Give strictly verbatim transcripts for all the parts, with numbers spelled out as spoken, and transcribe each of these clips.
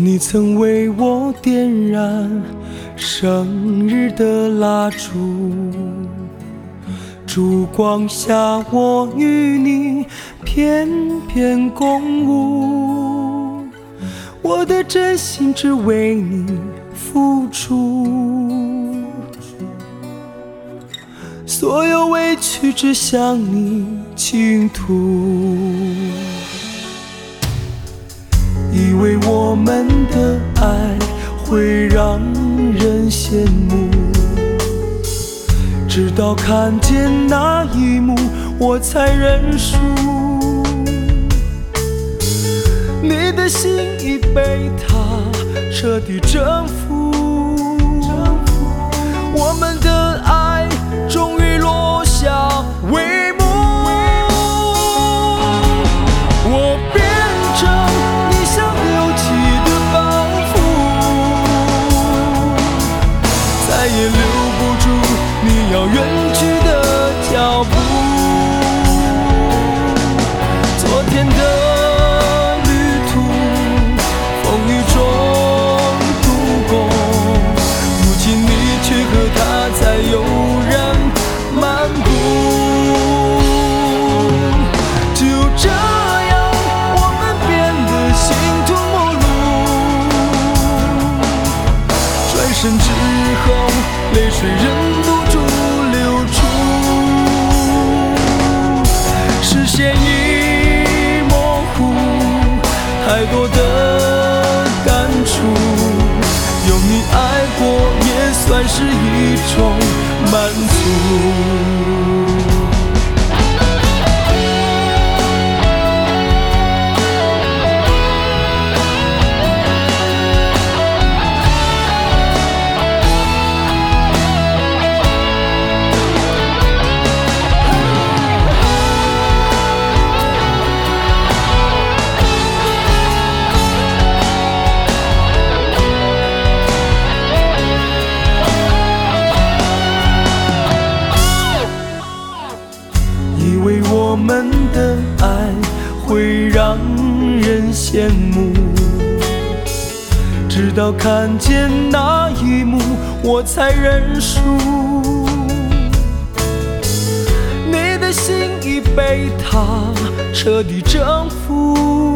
你曾为我点燃生日的蜡烛，烛光下我与你翩翩共舞，我的真心只为你付出，所有委屈只向你倾吐，以为我们的爱会让人羡慕，直到看见那一幕我才认输，你的心已被他彻底征服，我们的爱终于落下帷幕，我变成你想丢弃的包袱，再也留不住你要远去的脚步，昨天的旅途风雨中度过，如今你却和他在悠然漫步，就这样我们变得形同陌路，转身之后泪水忍不住流出，视线已模糊，太多的感触，有你爱过也算是一种满足。以为我们的爱会让人羡慕，直到看见那一幕我才认输，你的心已被他彻底征服，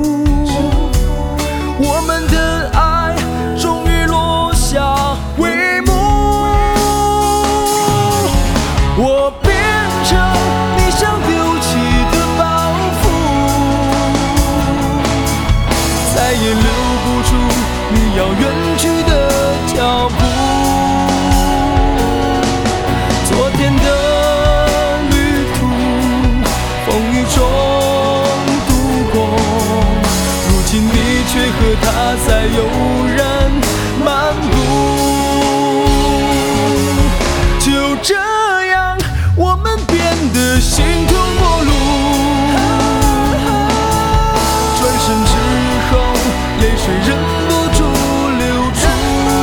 我们的爱终于落下帷幕，我变成你想丢弃的包袱，再也留不住你要远去的脚步，昨天的旅途风雨中度过，如今你却和他在悠然漫步，就这样我们变得形同陌路，转身之后泪水忍不住流出，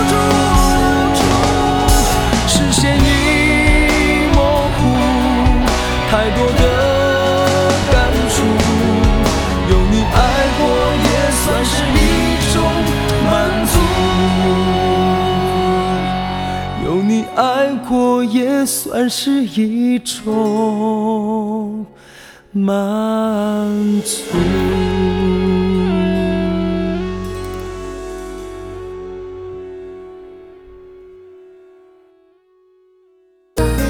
视线已模糊，太多的感触，有你爱过也算是一种满足，有你爱过也算是一种满足。